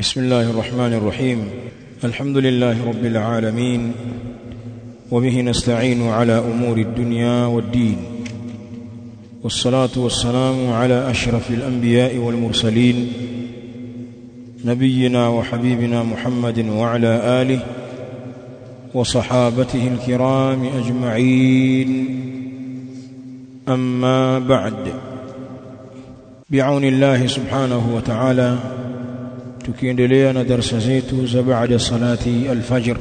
بسم الله الرحمن الرحيم. الحمد لله رب العالمين، وبه نستعين على أمور الدنيا والدين، والصلاة والسلام على أشرف الأنبياء والمرسلين، نبينا وحبيبنا محمد وعلى آله وصحابته الكرام أجمعين. أما بعد، بعون الله سبحانه وتعالى tukiendelea na darasa zetu za baada salati al-fajr,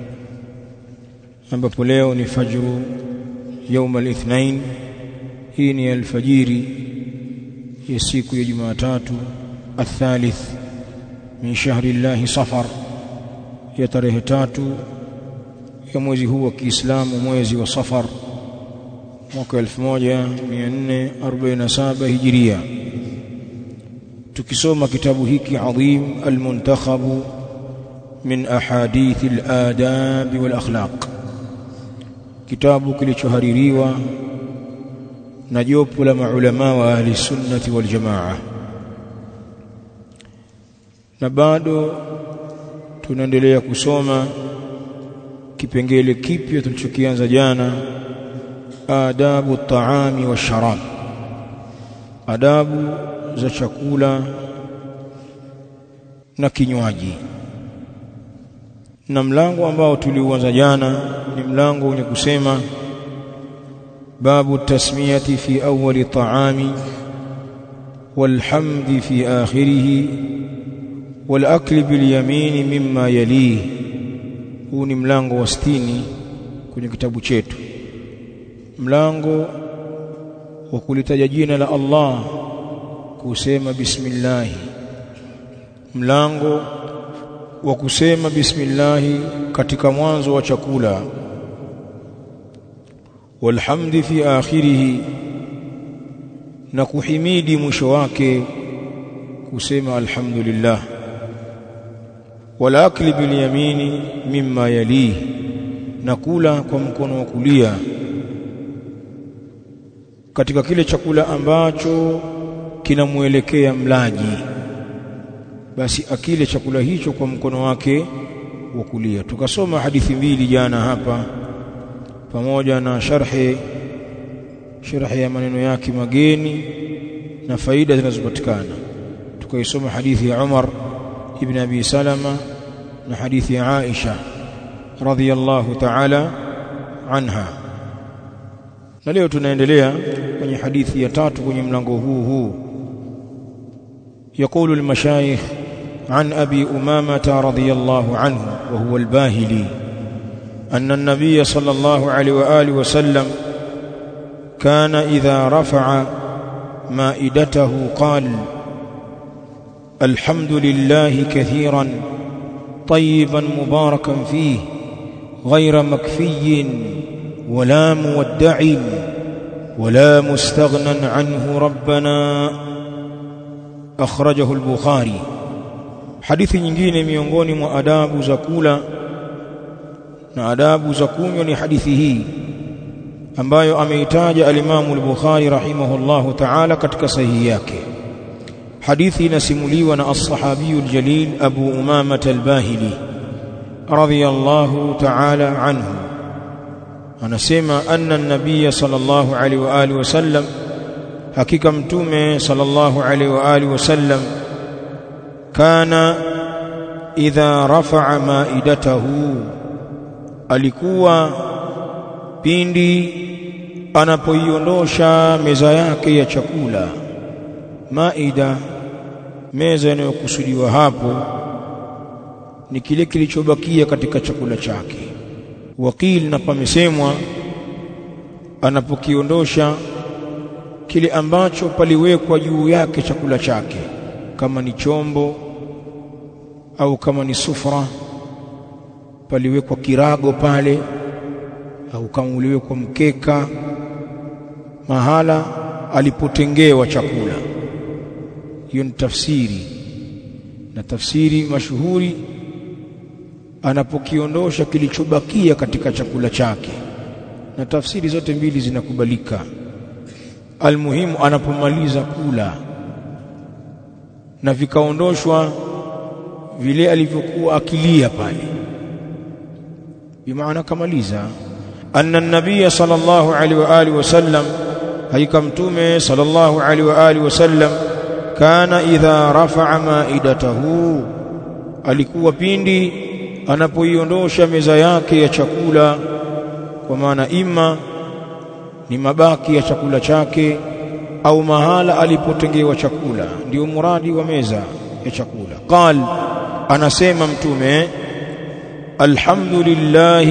ambapo leo ni fajru يوم الاثنين. hii ni alfajiri ya siku ya Jumatatu الثالث min shahri Allah Safar, ya tarehe 3 ya mwezi huu wa Kiislamu, mwezi wa Safar, mwaka 1447 Hijria. tukisoma kitabu hiki adhim al-muntakhab min ahadith al-adab wal akhlaq, kitabu kilichohaririwa na jopo la maulama wa ahli sunnati wal jamaa. Na bado tunaendelea kusoma kipengele kipya tulichokianza jana, adabu at-ta'ami wash-sharab, adabu za chakula na kinywaji. Na mlango ambao tuliuanza jana ni mlango wenye kusema babu tasmiyati fi awwali ta'ami walhamdi fi akhirih walakli bil yamini mimma yalih. Huu ni mlango wa 60 kwenye kitabu chetu, mlango wa kulitaja jina la Allah, kusema bismillah, mlango wa kusema bismillah katika mwanzo wa chakula, walhamdi fi akhirih, na kuhimidi mwisho wake kusema alhamdulillah, wala akli bil yamini mimma yalih, na kula kwa mkono wa kulia katika kile chakula ambacho kinamuelekea mlaji, basi akile chakula hicho kwa mkono wake wa kulia. Tukasoma hadithi mbili jana hapa pamoja na sharhi ya maneno yake mageni na faida zinazopatikana. Tukaisoma hadithi ya Umar ibn Abi Salama na hadithi ya Aisha radhiyallahu ta'ala anha. Na leo tunaendelea kwenye hadithi ya 3 kwenye mlango huu. يقول المشايخ عن أبي أمامة رضي الله عنه وهو الباهلي أن النبي صلى الله عليه وآله وسلم كان إذا رفع مائدته قال الحمد لله كثيرا طيبا مباركا فيه غير مكفي ولا مودع ولا مستغنى عنه ربنا. أخرجه البخاري. hadithi nyingine miongoni mwa adabu za kula na adabu za kunywa ni hadithi hii ambayo ameitaja al-Imam al-Bukhari rahimahullahu ta'ala katika sahihi yake. hadithi inasimuliwa na as-sahabi al-jalil Abu Umama al-Bahili radhiyallahu ta'ala anhu, anasema anna an-nabiy sallallahu alayhi wa alihi wasallam, hakika mtume sallallahu alaihi wa alihi wasallam, kana idha rafa'a maidatahu, alikuwa pindi anapoiondosha meza yake ya chakula. Maida, meza inayokusudiwa hapo ni kile kilichobakia katika chakula chake. Wakil, na pamesemwa anapokiondosha kile ambacho paliwekwa juu yake chakula chake, kama ni chombo au kama ni sufra, paliwekwa kirago pale, au kama uliwekwa mkeka mahala alipotengewa chakula. Hiyo ni tafsiri, na tafsiri mashuhuri, anapokiondosha kilichobakia katika chakula chake, na tafsiri zote mbili zinakubalika. Almuhimu, anapomaliza kula na vikaondoshwa vile alivyokuwa akilia pale, bimaana kamaliza. Anna an-nabiy sallallahu alaihi wa alihi wasallam, hakika mtume sallallahu alaihi wa alihi wasallam, kana idha rafa'a maidatahu, alikuwa pindi anapoiondosha meza yake ya chakula, kwa maana ima ni mabaki ya chakula chake au mahala alipotengewa chakula, ndio muradi wa meza ya chakula. Qal, anasema mtume, alhamdulillah,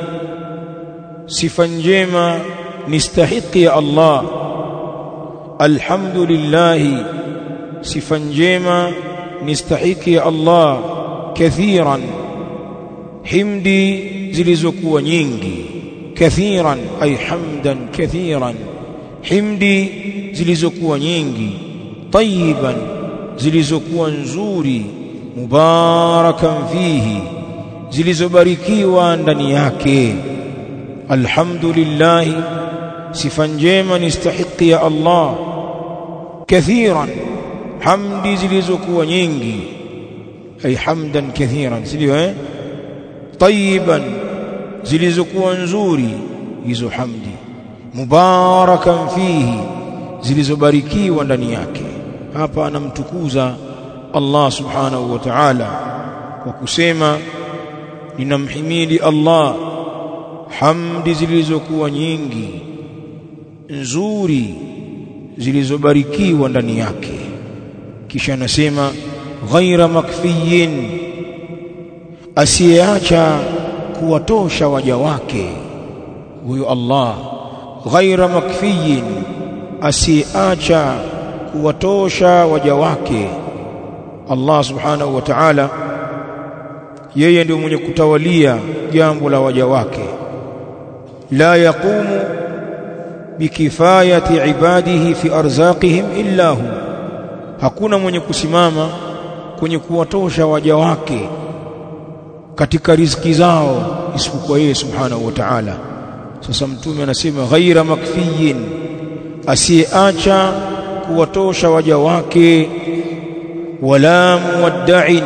sifa njema nistahiki ya Allah. Alhamdulillah, sifa njema nistahiki ya Allah. Kathiran, himdi zilizokuwa nyingi. Kathiran ay hamdan kathiran, himdi zilizokuwa nyingi. Tayyiban, zilizokuwa nzuri. Mubarakan fihi, zilizobarikiwa ndani yake. Alhamdulillah, sifa njema nistahiki ya Allah. Kathiran, hamdi zilizokuwa nyingi, ay hamdan kathiran, sio Tayyiban, zilizokuwa nzuri hizo hamdi. Mubarakan fihi, zilizobarikiwa ndani yake. Hapa anamtukuza Allah subhanahu wa ta'ala kwa kusema, ninamhimidi Allah hamdi zilizokuwa nyingi nzuri zilizobarikiwa ndani yake. Kisha anasema ghaira makfiyin, asiyeacha kuwatosha waja wake. Huyo Allah ghaira makfiyin, asiyeacha kuwatosha waja wake. Allah subhanahu wa ta'ala, yeye ndio mwenye kutawalia jambo la waja wake. La yaqumu bikifayati ibadihi fi arzaqihim illa hu, hakuna mwenye kusimama kwenye kuwatosha waja wake katika riziki zao isipokuwa yeye subhanahu wa ta'ala. Sasa mtume anasema ghaira makfiyin, asiyeacha kuwatosha waja wake. Wala muwadda'in,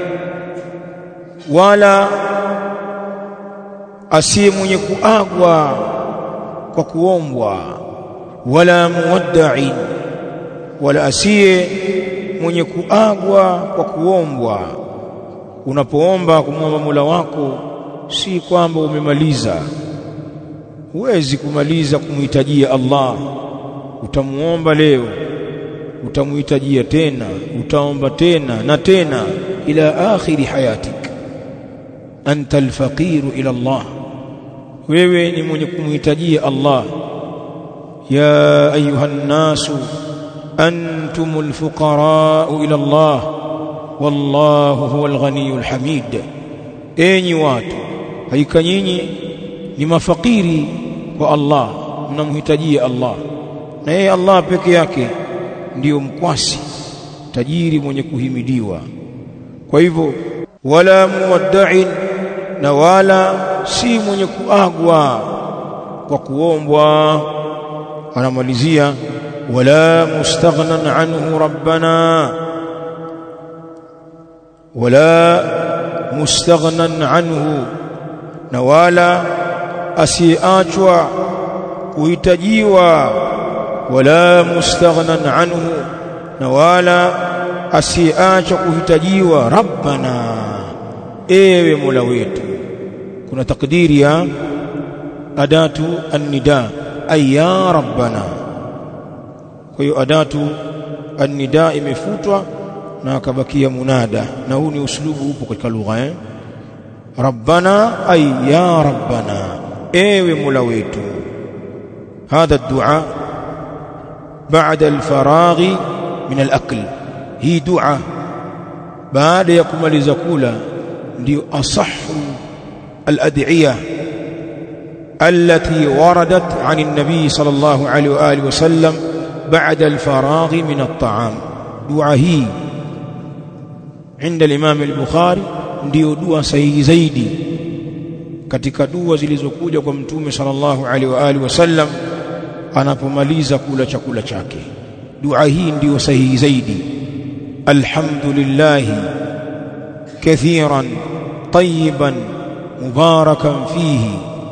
wala asiye mwenye kuagwa kwa kuombwa. Wala muwadda'in, wala asiye mwenye kuagwa kwa kuombwa. Unapoomba kumwomba Mola wako, si kwamba umemaliza. Huwezi kumaliza kumhitajia Allah. Utamuomba leo, utamuhitajia tena, utaomba tena na tena, ila akhiri hayatik. Anta alfaqiru ila Allah, wewe ni mwenye kumhitajia Allah. Ya ayuhan nasu antumul fuqara ila Allah wallahu huwal ghaniyul hamid. Enyi watu, hakika nyinyi ni mafakiri kwa Allah, mnamhitajia Allah, na yeye Allah peke yake ndiyo mkwasi, tajiri mwenye kuhimidiwa. Kwa hivyo wala muwadda'in, na wala si mwenye kuagwa kwa kuombwa. Anamalizia wala mustaghnan anhu rabbana, wala mustaghnan anhu, na wala asiachwa kuhitajiwa. Wala mustaghnan anhu, na wala asiacha kuhitajiwa. Rabbana, ewe Mola wetu. Kuna takdiri ya adatu an-nida, ay ya rabbana. Kwa hiyo adatu an-nida imefutwa na akabakia munada, na huu ni uslubu upo katika lugha rabbana ay ya rabbana, ewe Mola wetu. Hadha ad-du'a ba'da al-faraghi min al-akl, hii dua baada ya kumaliza kula ndio asahhu al-ad'iyah التي وردت عن النبي صلى الله عليه وآله وسلم بعد الفراغ من الطعام. دعاء هي عند الإمام البخاري ndio dua sahihi zaidi katika dua zilizokuja kwa mtume sallallahu alaihi wa alihi wasallam anapomaliza kula chakula chake. Dua hii ndio sahihi zaidi. Alhamdulillah كثيرا طيبا مباركا فيه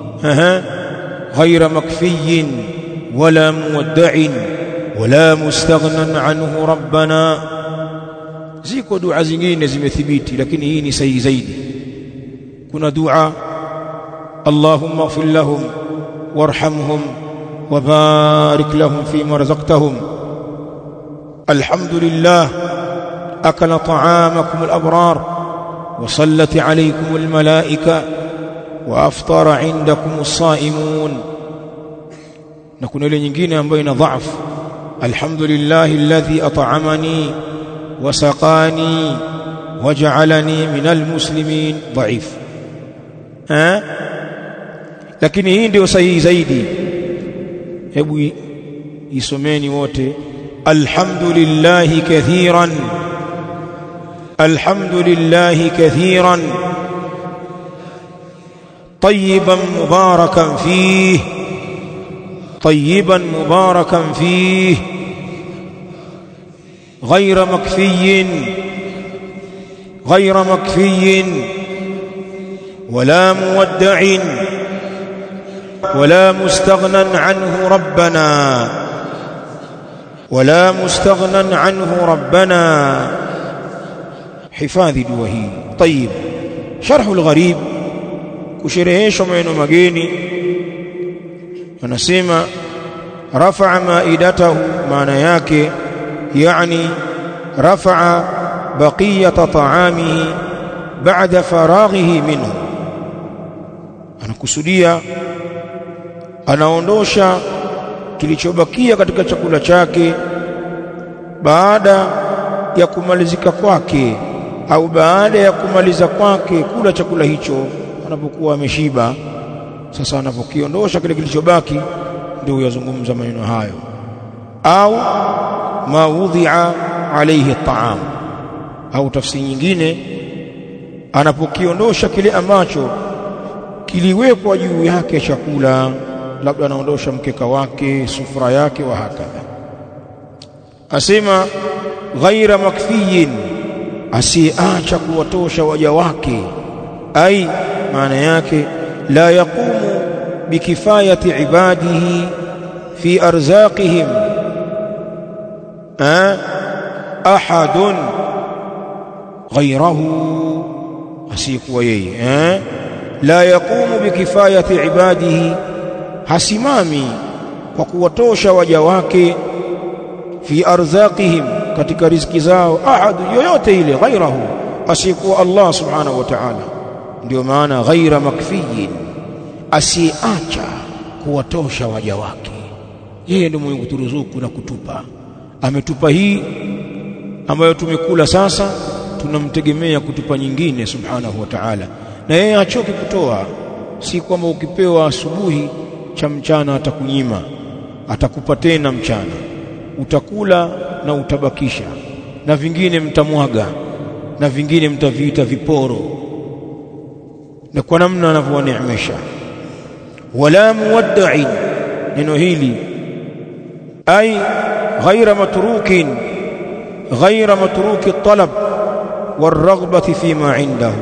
غير مكفي ولا مودع ولا مستغنى عنه ربنا. ziko dua zingine zimethibiti, lakini hii ni sahihi zaidi. kuna dua Allahumma ighfir lahum warhamhum وبارك لهم فيما رزقتهم الحمد لله أكل طعامكم الأبرار وصلت عليكم الملائكة وأفطر عندكم الصائمون. نكون ile nyingine ambayo ina dhaf alhamdulillahi alladhi at'amani wa saqani waj'alani minal muslimin dhaif. Lakini hii ndio sahihi zaidi. Hebu isomeni wote alhamdulillahi kathiran alhamdulillahi kathiran طيبا مباركا فيه طيبا مباركا فيه غير مكفي ولا مودع ولا مستغنى عنه ربنا ولا مستغنى عنه ربنا. حفاظي دوهي. طيب شرح الغريب kushereheshwa maneno mageni. Anasema rafa'a maidatahu, maana yake yani rafa'a baqiyata ta'amihi ba'da faraghihi minhu. Anakusudia anaondosha kilichobakia katika chakula chake baada ya kumalizika kwake, au baada ya kumaliza kwake kula chakula hicho. Anapokuwa ameshiba, sasa anapokiondosha kile kilichobaki, ndio yazungumza maneno hayo. Au ma wudhi'a alayhi at'am, au tafsiri nyingine, anapokiondosha kile ambacho kiliwekwa juu yake chakula, labda anaondosha mkeka wake, sufra yake, wa hakadha. Asema ghaira makfiyin, asiacha kuwatosha waja wake, ai maana yake la yaqumu bikifayati ibadihi fi arzaqihim ahadun ghayrahu, asikuwa yeye la yaqumu bikifayati ibadihi, hasimami kwa kuwatosha waja wake, fi arzaqihim, katika riziki zao, ahad, yoyote ile, ghayrahu, asikuwa Allah subhanahu wa ta'ala. Ndio maana ghaira makfiyin, asiacha kuwatosha waja wake. Yeye ndiye mwenye kuturuzuku na kutupa. Ametupa hii ambayo tumekula, sasa tunamtegemea kutupa nyingine subhanahu wa ta'ala, na yeye hachoki kutoa. Si kwamba ukipewa asubuhi cha mchana atakunyima, atakupa tena mchana, utakula na utabakisha, na vingine mtamwaga, na vingine mtaviita viporo, na kwa namna anavyoneemesha. Wala muwadda'in, neno hili ay ghaira matrukin, ghaira matruki at-talab war-raghbati fima 'indahu,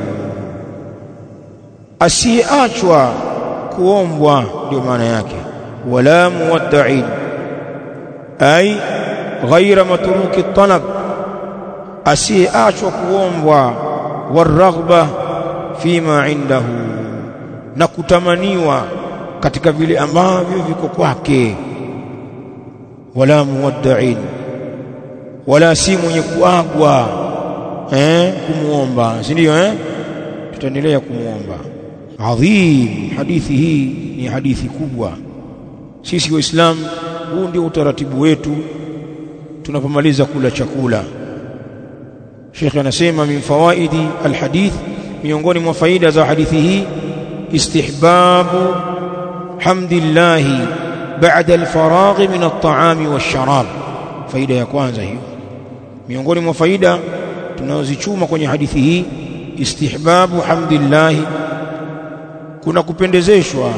asiachwa kuombwa, ndio maana yake. Wala muwadda'in ay ghaira matruki at-talab, asiachwa kuombwa, war-raghba fima indahu, na kutamaniwa katika vile ambavyo viko kwake. Wala muwadda'in, wala si mwenye kuagwa kumuomba, si ndio? Tutaendelea kumuomba. Adhim, hadithi hii ni hadithi kubwa. Sisi Waislamu, huu ndio utaratibu wetu tunapomaliza kula chakula. Sheikh anasema min fawaidi alhadith, miongoni mwa faida za hadithi hii, istihbabu hamdillahi ba'da alfaraghi min at-ta'ami wash-sharab. Faida ya kwanza hiyo. Miongoni mwa faida tunazozichuma kwenye hadithi hii, istihbabu hamdillahi, kuna kupendezeshwa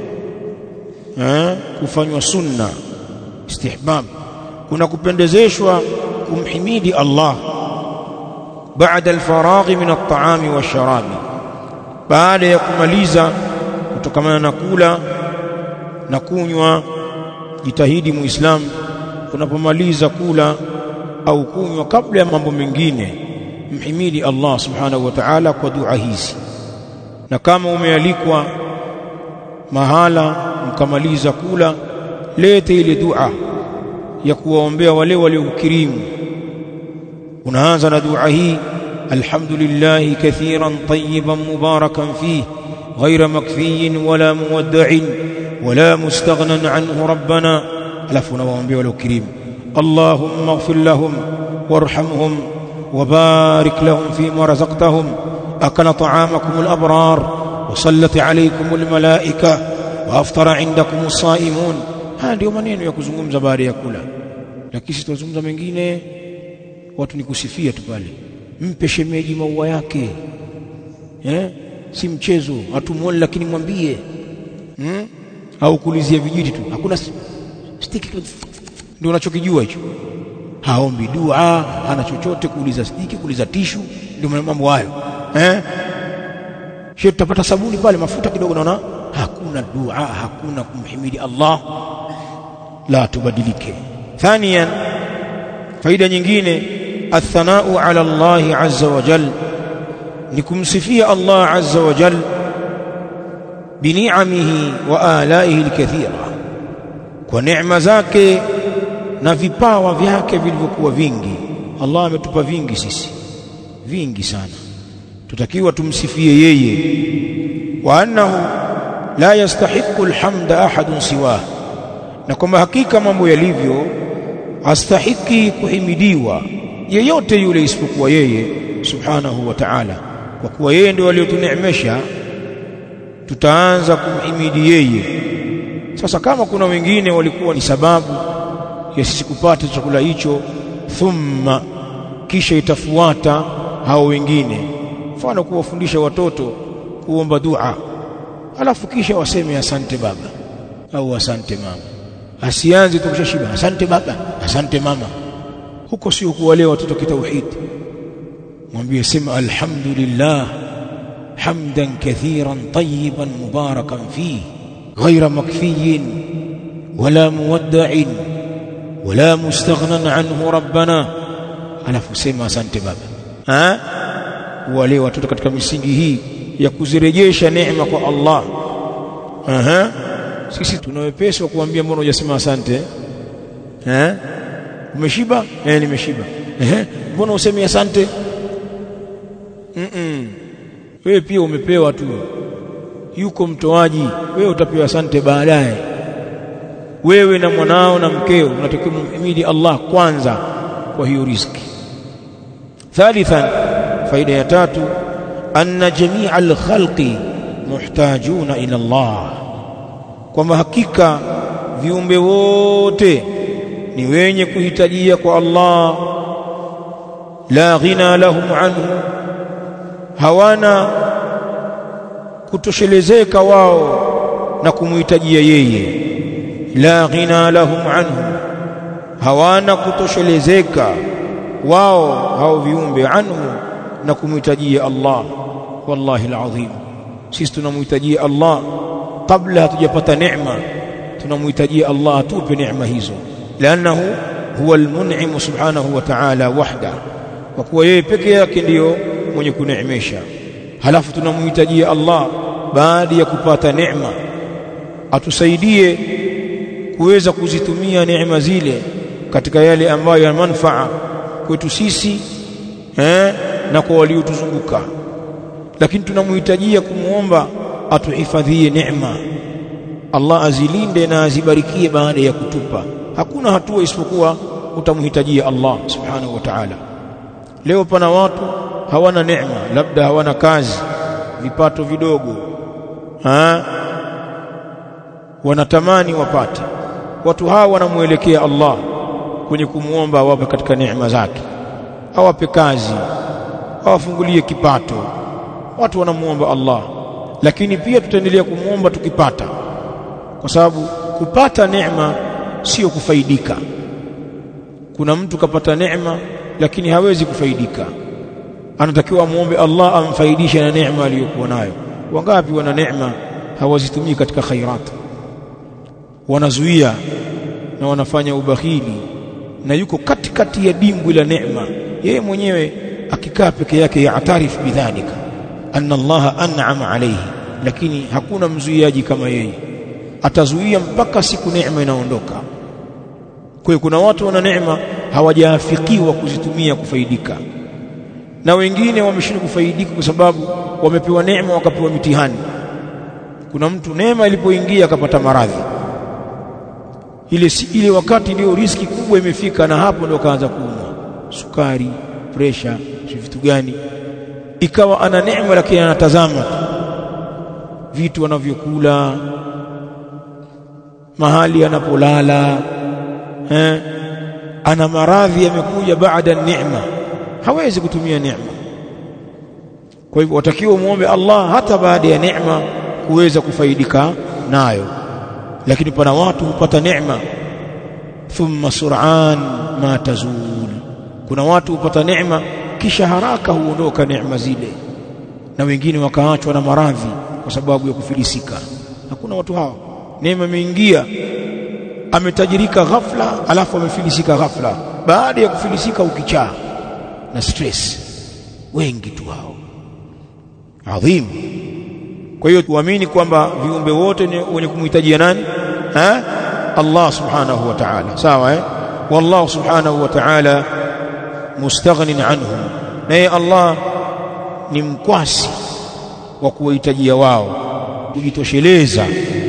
kufanywa sunna. Istihbab, kuna kupendezeshwa kumhimidi Allah baada alfaraghi min at-ta'ami wash-sharabi, baada ya kumaliza kutokana na kula na kunywa. Jitahidi muislamu unapomaliza kula au kunywa, kabla ya mambo mengine, mhimidi Allah subhanahu wa ta'ala kwa dua hizi. Na kama umealikwa mahala mkamaliza kula, lete ile dua ya kuwaombea wale waliokirimu. Unaanza na dua hii: alhamdulillahi kathiran tayyiban mubarakan fihi ghayra makfiyin wala muwadda'in wala mustaghnan anhu rabbana. Alafu unawaombea waliokirimu: allahumma ighfir lahum warhamhum وبارك لهم فيما رزقتهم أكل طعامكم الأبرار وصلت عليكم الملائكة وأفطر عندكم الصائمون. haya ndio maneno ya kuzungumza baada ya kula. Lakini sisi tunazungumza mengine, watu ni kusifia tu pale. Mpe shemeji maua yake, si mchezo. Hatumuone lakini mwambie, au kulizia vijiti tu, hakuna stiki, ndio unachokijua hicho. Haombi dua, hana chochote, kuuliza stiki, kuuliza tishu, ndio mambo hayo. Sheikh, tutapata sabuni pale, mafuta kidogo, naona hakuna dua, hakuna kumhimidi Allah. La tubadilike. Thaniyan, faida nyingine, athanau ala Allah azza wa jalla, ni kumsifia Allah azza wa jalla bini'amihi wa alaihi alkathira, kwa neema zake na vipawa vyake vilivyokuwa vingi. Allah ametupa vingi sisi, vingi sana, tutakiwa tumsifie yeye. Wa annahu la yastahiqu alhamda ahadun siwa, na kwamba hakika mambo yalivyo astahiki kuhimidiwa yeyote yule isipokuwa yeye subhanahu wa ta'ala. Kwa kuwa yeye ndiye aliyotuneemesha, tutaanza kumhimidi yeye. Sasa kama kuna wengine walikuwa ni sababu ya sisi kupata chakula hicho, thumma, kisha itafuata hao wengine, mfano kuwafundisha watoto kuomba dua, alafu kisha waseme asante baba au asante mama. Asianze tukishashiba asante baba asante mama, huko sio kuwalea watoto kitauhid. Mwambie sema alhamdulillah hamdan kathiran tayyiban mubarakan fihi ghayra makfiyin wala muwadda'in wala mustaghnan anhu rabbana. Alafu sema asante baba. Wale watoto katika misingi hii ya kuzirejesha neema kwa Allah. Sisi tunawepesi wa kuambia mbona hujasema asante? Umeshiba? Nimeshiba. Mbona useme asante? Wewe pia umepewa tu, yuko mtoaji, wewe utapewa asante baadaye. Wewe na mwanao na mkeo mnatakiwa kumhimidi Allah kwanza kwa hiyo riziki. Thalithan, faida ya tatu, anna jami'a al-khalqi muhtajuna ila Allah, kwamba hakika viumbe wote ni wenye kuhitajia kwa Allah. La ghina lahum anhu, hawana kutoshelezeka wao na kumuhitajia yeye. La ghina lahum anhu, hawana kutoshelezeka wao hao viumbe anhu na kumuhitajia Allah. Wallahi alazim, sisi tunamhitajia Allah kabla hatujapata neema, tunamhitajia Allah atupe neema hizo, lianahu huwa almun'im subhanahu wa ta'ala wahda, kwa kuwa yeye peke yake ndiyo mwenye kuneemesha. Halafu tunamhitajia Allah baada ya kupata neema atusaidie kuweza kuzitumia neema zile katika yale ambayo yana manufaa kwetu sisi na kwa waliotuzunguka. Lakini tunamhitajia kumuomba atuhifadhie neema, Allah azilinde na azibarikie baada ya kutupa. Hakuna hatua isipokuwa utamhitajia Allah subhanahu wa ta'ala. Leo pana watu hawana neema, labda hawana kazi, vipato vidogo, wanatamani wapate. Watu hawa wanamuelekea Allah kwenye kumuomba awape katika neema zake, awape kazi, awafungulie kipato. Watu wanamuomba Allah, lakini pia tutaendelea kumuomba tukipata, kwa sababu kupata neema sio kufaidika. Kuna mtu kapata neema lakini hawezi kufaidika. anatakiwa muombe Allah amfaidishe na neema aliyokuwa nayo. Wangapi wana neema hawazitumii katika khairat, wanazuia na wanafanya ubakhili, na yuko katikati ya dimbwi la neema, yeye mwenyewe akikaa peke yake yaatarifu bidhalika anna Allah an'ama alayhi, lakini hakuna mzuiaji kama yeye, atazuia mpaka siku neema inaondoka. Kwa hiyo kuna watu wana neema hawajaafikiwa kuzitumia kufaidika, na wengine wameshindwa kufaidika kwa sababu wamepewa neema wakapewa mitihani. Kuna mtu neema ilipoingia akapata maradhi, ile wakati ndio riski kubwa imefika, na hapo ndio kaanza kuumwa sukari, pressure, vitu gani. Ikawa ana neema lakini anatazama vitu anavyokula, mahali anapolala, ana maradhi yamekuja baada neema, hawezi kutumia neema. Kwa hivyo watakiwa muombe Allah hata baada ya neema kuweza kufaidika nayo. Lakini pana watu hupata neema thumma sur'an ma tazul, kuna watu hupata neema kisha haraka huondoka neema zile, na wengine wakaachwa na maradhi kwa sababu ya kufilisika. Hakuna watu hao, neema imeingia, ametajirika ghafla alafu amefilisika ghafla, baada ya kufilisika ukichaa na stress, wengi tu hao adhim. Kwa hiyo tuamini kwamba viumbe wote ni wenye kumhitajia nani? Allah subhanahu wa ta'ala, sawa wallahu subhanahu wa ta'ala mustaghnin anhum, naye Allah ni mkwasi wa kuwahitajia wao, kujitosheleza.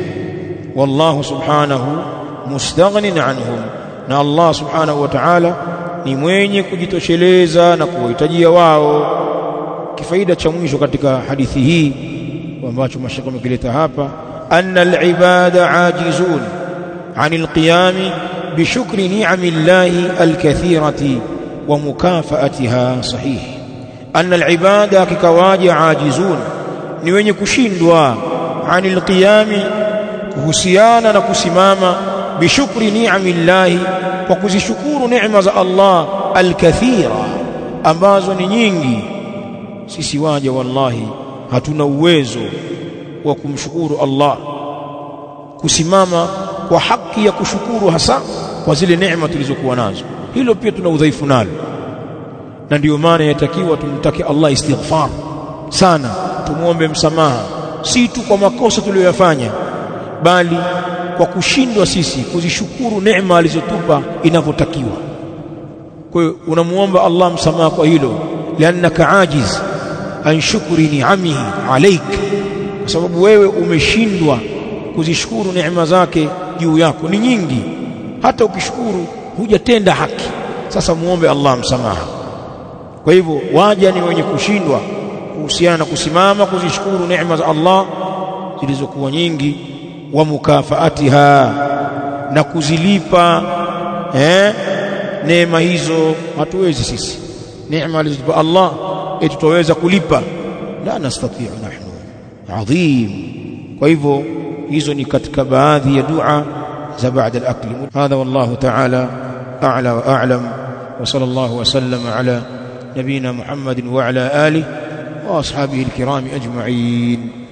Wallahu subhanahu mustaghnin anhum, na Allah subhanahu wa ta'ala ni mwenye kujitosheleza na kuwahitajia wao. Kifaida cha mwisho katika hadithi hii ambacho mashaka mkileta hapa, anna al-ibada ajizun 'anil qiyami bi shukri ni'amillahi al-kathirati wa mukafaatiha. Sahih, anna al-ibada kikawaja ajizun, ni wenye kushindwa, 'anil qiyami, kuhusiana na kusimama, bi shukri ni'amillahi, kwa kuzishukuru neema za Allah, al-kathira, ambazo ni nyingi. Sisi waja wallahi hatuna uwezo wa kumshukuru Allah, kusimama kwa haki ya kushukuru hasa kwa zile neema tulizokuwa nazo. Hilo pia tuna udhaifu nalo, na ndio maana yatakiwa tumtake Allah istighfar sana, tumuombe msamaha, si tu kwa makosa tuliyoyafanya, bali kwa kushindwa sisi kuzishukuru neema alizotupa inavyotakiwa. Kwa hiyo unamuomba Allah msamaha kwa hilo, liannaka ajiz an shukri ni'amihi alayk, kwa sababu wewe umeshindwa kuzishukuru neema zake juu yako, ni nyingi, hata ukishukuru hujatenda haki. Sasa muombe Allah msamaha. Kwa hivyo waja ni wenye kushindwa kuhusiana na kusimama kuzishukuru neema za Allah zilizokuwa nyingi, wa mukafaatiha, na kuzilipa neema hizo. Hatuwezi sisi neema alizotupa Allah tutaweza kulipa, la nastati'u nahnu adhim. Kwa hivyo hizo ni katika baadhi ya dua za baada al-akli. Hadha wallahu ta'ala a'la wa a'lam, wa sallallahu wa sallama ala nabina Muhammadin wa ala alihi wa ashabihi al-kiram ajma'in.